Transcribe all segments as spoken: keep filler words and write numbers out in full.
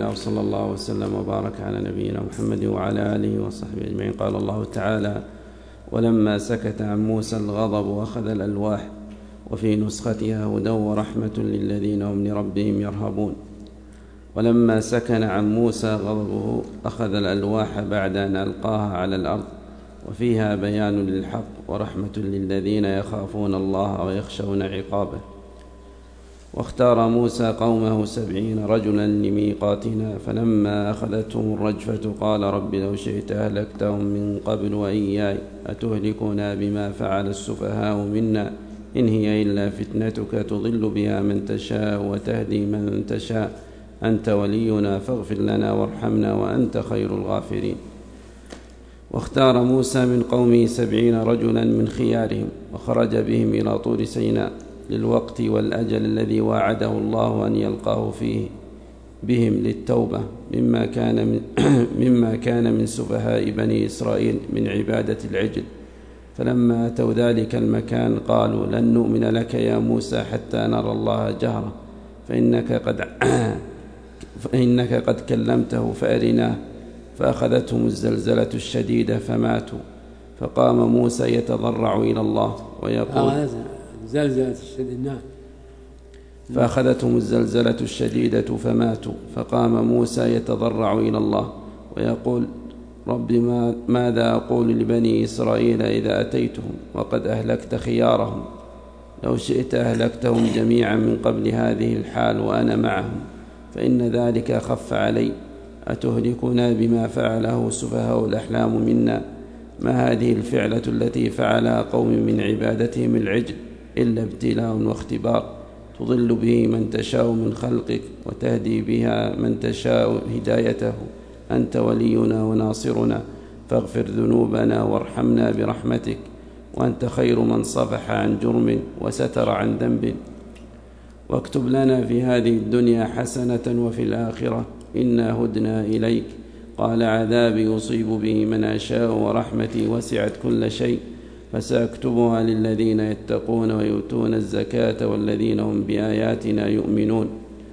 الله، وصلى الله وسلم وبارك على نبينا محمد وعلى آله وصحبه أجمعين. قال الله تعالى: ولما سكت عن موسى الغضب أخذ الألواح، وفي نسختها هدى ورحمة للذين هم لربهم يرهبون. ولما سكن عن موسى غضبه أخذ الألواح بعد أن ألقاها على الأرض، وفيها بيان للحق ورحمة للذين يخافون الله ويخشون عقابه. واختار موسى قومه سبعين رجلا لميقاتنا، فلما أخذتهم الرجفة قال رب لو شئت أهلكتهم من قبل وإياي، أتهلكنا بما فعل السفهاء منا، إن هي إلا فتنتك تضل بها من تشاء وتهدي من تشاء، أنت ولينا فاغفر لنا وارحمنا وأنت خير الغافرين. واختار موسى من قومه سبعين رجلا من خيارهم، وخرج بهم إلى طور سيناء للوقت والأجل الذي واعده الله أن يلقاه فيه بهم للتوبة مما كان من, مما كان من سفهاء بني إسرائيل من عبادة العجل. فلما أتوا ذلك المكان قالوا لن نؤمن لك يا موسى حتى نرى الله جهرة، فإنك قد, فإنك قد كلمته فأرناه. فأخذتهم الزلزلة الشديدة فماتوا. فقام موسى يتضرع إلى الله ويقول زلزلة الشديدة فأخذتهم الزلزلة الشديدة فماتوا. فقام موسى يتضرع إلى الله ويقول رب ما ماذا أقول لبني إسرائيل إذا أتيتهم وقد أهلكت خيارهم؟ لو شئت أهلكتهم جميعا من قبل هذه الحال وأنا معهم، فإن ذلك أخف علي. أتهلكنا بما فعله سفهاء الأحلام منا؟ ما هذه الفعلة التي فعلها قوم من عبادتهم العجل إلا ابتلاء واختبار، تضل به من تشاء من خلقك وتهدي بها من تشاء هدايته، أنت ولينا وناصرنا، فاغفر ذنوبنا وارحمنا برحمتك، وأنت خير من صفح عن جرم وستر عن ذنب. واكتب لنا في هذه الدنيا حسنة وفي الآخرة إنا هدنا إليك. قال عذابي يصيب به من أشاء ورحمتي وسعت كل شيء، فسأكتبها للذين يتقون ويؤتون الزكاة والذين هم بآياتنا يؤمنون.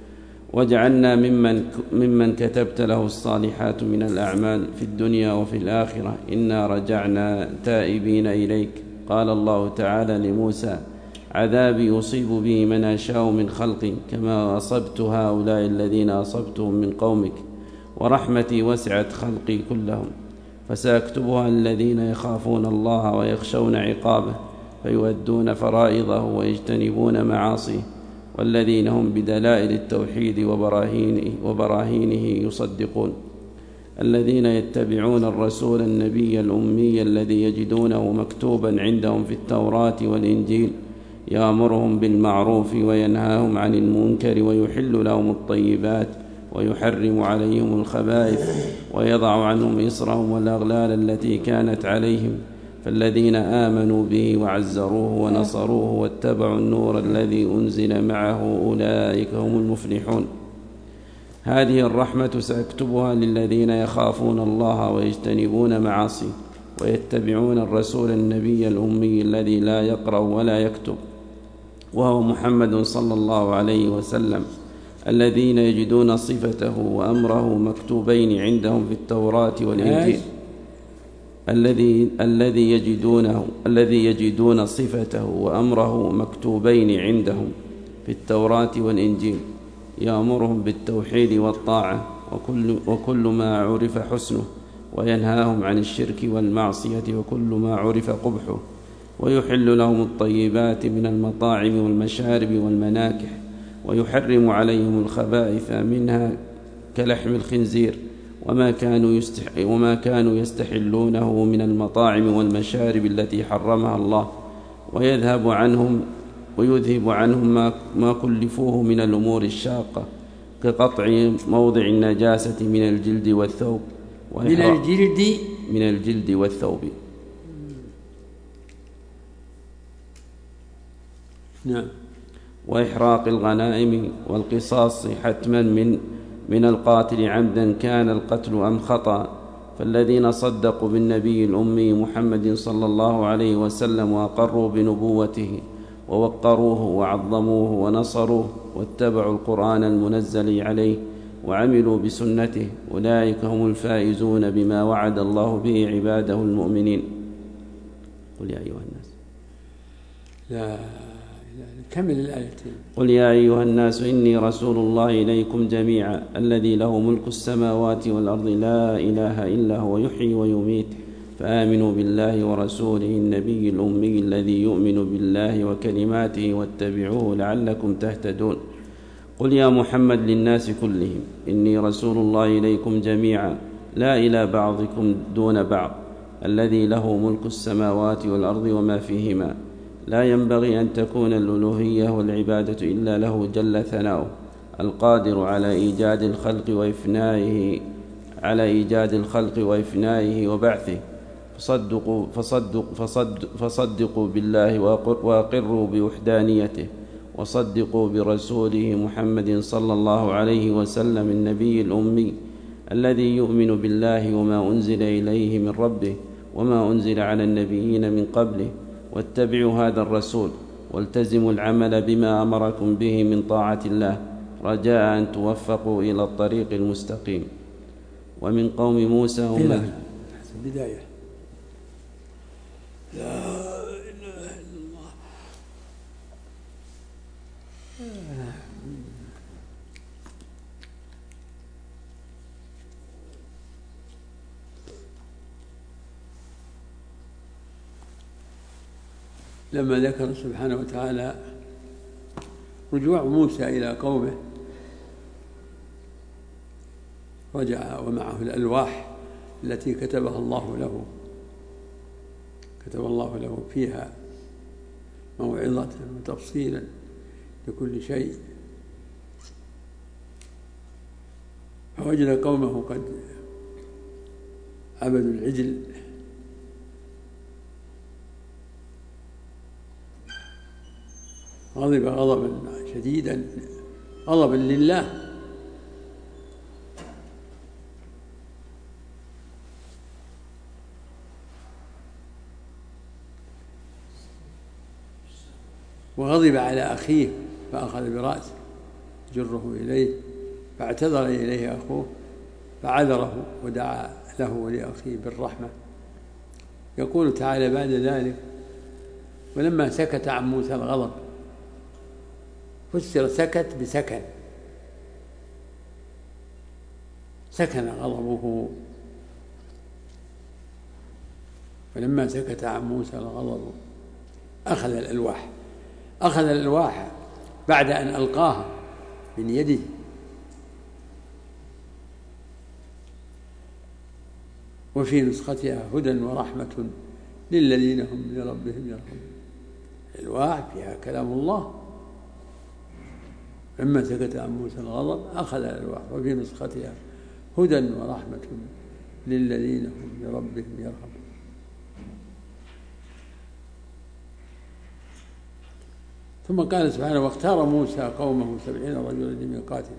واجعلنا ممن, ممن كتبت له الصالحات من الأعمال في الدنيا وفي الآخرة إنا رجعنا تائبين إليك. قال الله تعالى لموسى عذابي يصيب به من أشاء من خلقي كما أصبت هؤلاء الذين أصبتهم من قومك، ورحمتي وسعت خلقي كلهم، فسأكتبها الذين يخافون الله ويخشون عقابه فيؤدون فرائضه ويجتنبون معاصيه، والذين هم بدلائل التوحيد وبراهينه, وبراهينه يصدقون، الذين يتبعون الرسول النبي الأمي الذي يجدونه مكتوبا عندهم في التوراة والإنجيل، يأمرهم بالمعروف وينهاهم عن المنكر ويحل لهم الطيبات ويحرم عليهم الخبائث ويضع عنهم إصرهم والأغلال التي كانت عليهم. فالذين آمنوا به وعزروه ونصروه واتبعوا النور الذي أنزل معه أولئك هم المفلحون. هذه الرحمة سأكتبها للذين يخافون الله ويجتنبون معاصيه ويتبعون الرسول النبي الأمي الذي لا يقرأ ولا يكتب، وهو محمد صلى الله عليه وسلم، الذين يجدون صفته وأمره مكتوبين عندهم في التوراة والإنجيل الذي الذي يجدونه الذي يجدون صفته وأمره مكتوبين عندهم في التوراة والإنجيل، يأمرهم بالتوحيد والطاعة وكل, وكل ما عرف حسنه، وينهاهم عن الشرك والمعصية وكل ما عرف قبحه، ويحل لهم الطيبات من المطاعم والمشارب والمناكح، ويحرم عليهم الخبائث منها كلحم الخنزير وما كانوا, يستح وما كانوا يستحلونه من المطاعم والمشارب التي حرمها الله، ويذهب عنهم ويذهب عنهم ما, ما كلفوه من الأمور الشاقة كقطع موضع النجاسة من الجلد والثوب من الجلد من الجلد والثوب نعم وإحراق الغنائم والقصاص حتما من من القاتل عمدا كان القتل أم خطأ. فالذين صدقوا بالنبي الأمي محمد صلى الله عليه وسلم وأقروا بنبوته ووقروه وعظموه ونصروه واتبعوا القرآن المنزل عليه وعملوا بسنته أولئك هم الفائزون بما وعد الله به عباده المؤمنين. قل يا أيها الناس لا كمل الآيتين. قل يا أيها الناس إني رسول الله إليكم جميعا الذي له ملك السماوات والأرض لا إله إلا هو يحيي ويميت فآمنوا بالله ورسوله النبي الأمي الذي يؤمن بالله وكلماته واتبعوه لعلكم تهتدون. قل يا محمد للناس كلهم إني رسول الله إليكم جميعا لا إلى بعضكم دون بعض الذي له ملك السماوات والأرض وما فيهما لا ينبغي أن تكون الألوهية والعبادة إلا له جل ثناؤه القادر على إيجاد الخلق وإفنائه على إيجاد الخلق وإفنائه وبعثه. فصدقوا, فصدق فصدق فصدقوا بالله وأقروا بوحدانيته وصدقوا برسوله محمد صلى الله عليه وسلم النبي الأمي الذي يؤمن بالله وما أنزل إليه من ربه وما أنزل على النبيين من قبله واتبعوا هذا الرسول والتزموا العمل بما أمركم به من طاعة الله رجاء أن توفقوا إلى الطريق المستقيم. ومن قوم موسى أمة بداية لا إله إلا الله. لما ذكر سبحانه وتعالى رجوع موسى إلى قومه رجع ومعه الألواح التي كتبها الله له كتب الله له فيها موعظة وتفصيلا لكل شيء. فوجد قومه قد عبدوا العجل غضب غضبا شديدا غضبا لله وغضب على أخيه فأخذ برأسه جره إليه فاعتذر إليه أخوه فعذره ودعا له ولأخيه بالرحمة. يقول تعالى بعد ذلك ولما سكت عن موسى الغضب فسر سكت بسكن سكن غضبه. ولما سكت عن موسى الغضب أخذ الألواح أخذ الألواح بعد أن ألقاها من يده وفي نسختها هدى ورحمة للذين هم لربهم يرهبون. الألواح فيها كلام الله. لما سكت عن موسى الغضب أخذ الألواح وفي نسختها هدى ورحمة للذين هم لربهم يرهبون. ثم قال سبحانه واختار موسى قومه سبعين رجلا لميقاتنا.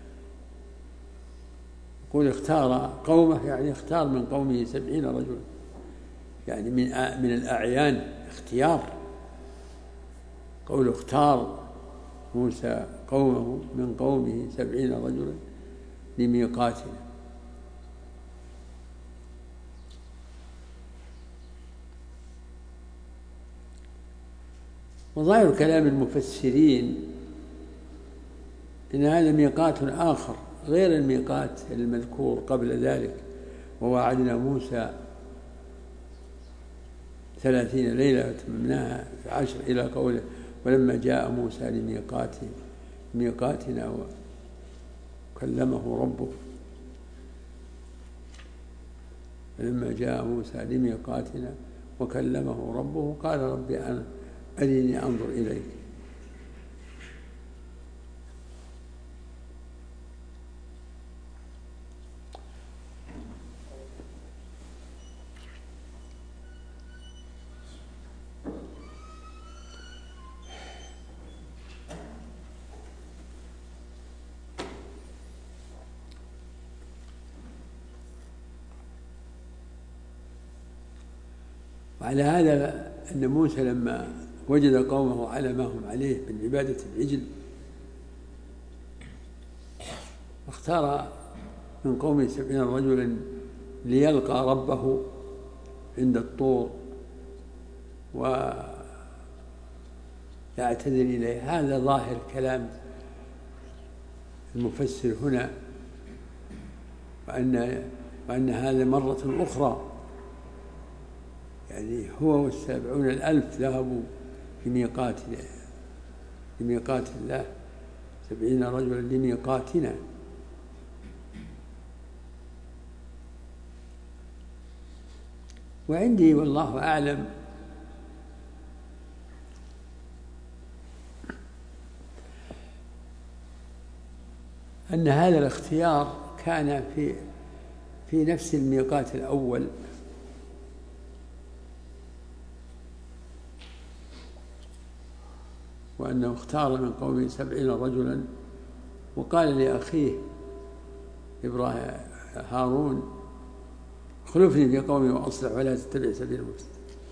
يقول اختار قومه يعني اختار من قومه سبعين رجلا يعني من من الأعيان اختيار. قول اختار موسى قومه من قومه سبعين رجلا لميقاتنا. وظاهر كلام المفسرين إن هذا ميقات آخر غير الميقات المذكور قبل ذلك ووعدنا موسى ثلاثين ليلة وتممناها في عشر إلى قوله ولما جاء موسى لميقاتنا ميقاتنا وكلمه ربه. ولما جاء موسى لميقاتنا وكلمه ربه قال ربي أنا أرني أنظر إليك. وعلى هذا أن موسى لما وجد قومه على ما هم عليه من عبادة العجل اختار من قومه سبعين رجلا ليلقى ربه عند الطور ويعتذر إليه. هذا ظاهر كلام المفسر هنا، وأن, وأن هذا مرة أخرى، يعني هو والسبعون الألف ذهبوا لميقات لميقات الله، سبعين رجلا لميقاتنا. وعندي والله أعلم أن هذا الاختيار كان في في نفس الميقات الأول، وأنه اختار من قومه سبعين رجلا وقال لأخيه إبراهيم هارون خلفني في قومي وأصلح ولا تتبع سبيل المفسدين.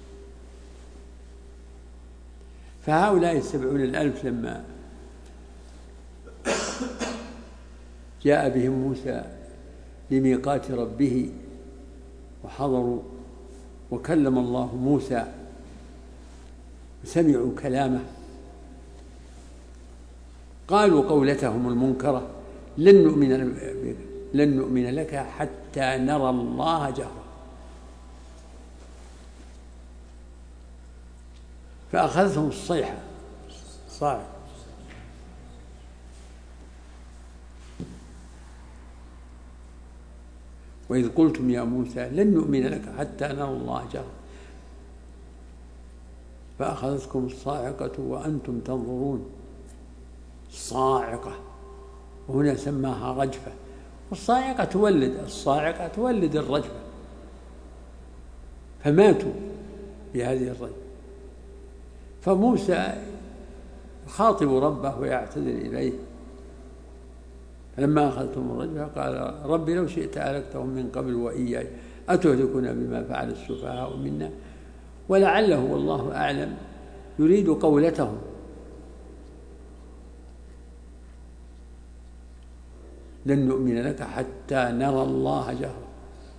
فهؤلاء السبعون الألف لما جاء بهم موسى لميقات ربه وحضروا وكلم الله موسى وسمعوا كلامه، قالوا قولتهم المنكرة: لن نؤمن لن نؤمن لك حتى نرى الله جهرا. فأخذتهم الصيحة صاعق. وإذ قلتم يا موسى لن نؤمن لك حتى نرى الله جهرا فأخذتكم الصاعقة وأنتم تنظرون. الصاعقة، وهنا سماها رجفة، والصاعقة تولد الصاعقة تولد الرجفة، فماتوا بهذه الرجفة. فموسى يخاطب ربه ويعتذر إليه، فلما أخذتم الرجفة قال: ربي لو شئت أهلكتهم من قبل وإياي أتهلكنا بما فعل السفهاء منا. ولعله والله أعلم يريد قولتهم، لن نؤمن لك حتى نرى الله جهرا.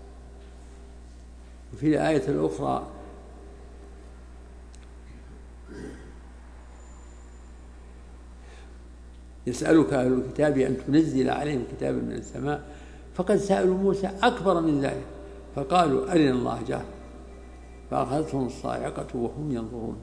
وفي الآية الأخرى: يسألك أهل الكتاب أن تنزل عليهم كتابا من السماء فقد سألوا موسى أكبر من ذلك فقالوا أرنا الله جهرا فأخذتهم الصاعقة وهم ينظرون.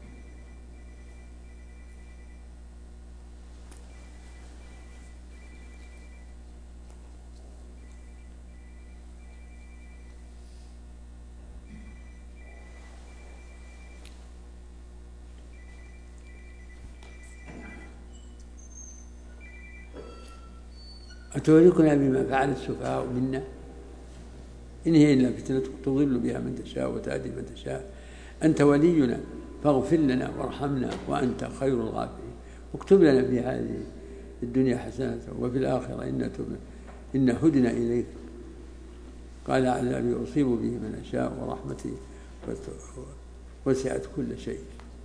أتهلكنا بما فعل السفهاء منا إن هي إلا فتنتك تضل بها من تشاء وتهدي من تشاء أنت ولينا فاغفر لنا وارحمنا وأنت خير الغافرين واكتب لنا في هذه الدنيا حسنة وفي الآخرة إن هدنا إليك. قال: عذابي أصيب به من أشاء ورحمتي وسعت كل شيء.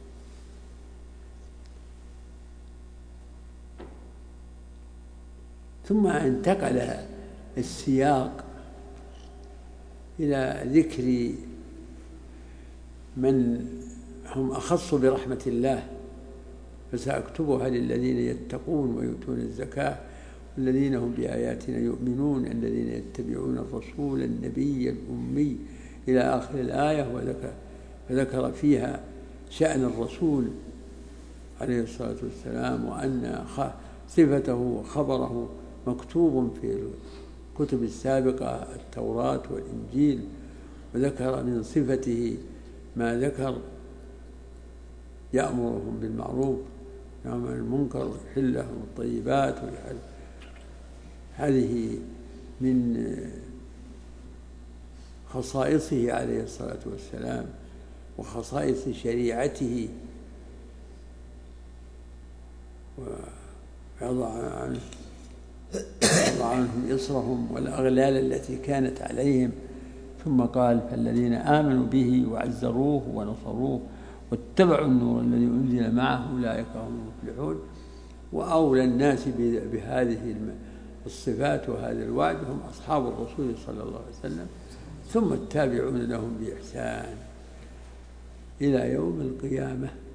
ثم انتقل السياق إلى ذكر من هم أخص برحمة الله: فسأكتبها للذين يتقون ويؤتون الزكاة والذين هم بآياتنا يؤمنون الذين يتبعون الرسول النبي الأمي إلى آخر الآية. وذكر, وذكر فيها شأن الرسول عليه الصلاة والسلام، وأن صفته وخبره مكتوب في الكتب السابقة التوراة والإنجيل. وذكر من صفته ما ذكر: يأمرهم بالمعروف وينهى عن المنكر ويحل لهم الطيبات ويحل. هذه من خصائصه عليه الصلاة والسلام وخصائص شريعته. ويضع عنه وضع عنهم إصرهم والأغلال التي كانت عليهم. ثم قال: فالذين آمنوا به وعزروه ونصروه واتبعوا النور الذي أنزل معه أولئك هم المفلحون. وأولى الناس بهذه الصفات وهذا الوعد هم أصحاب الرسول صلى الله عليه وسلم، ثم التابعون لهم بإحسان إلى يوم القيامة.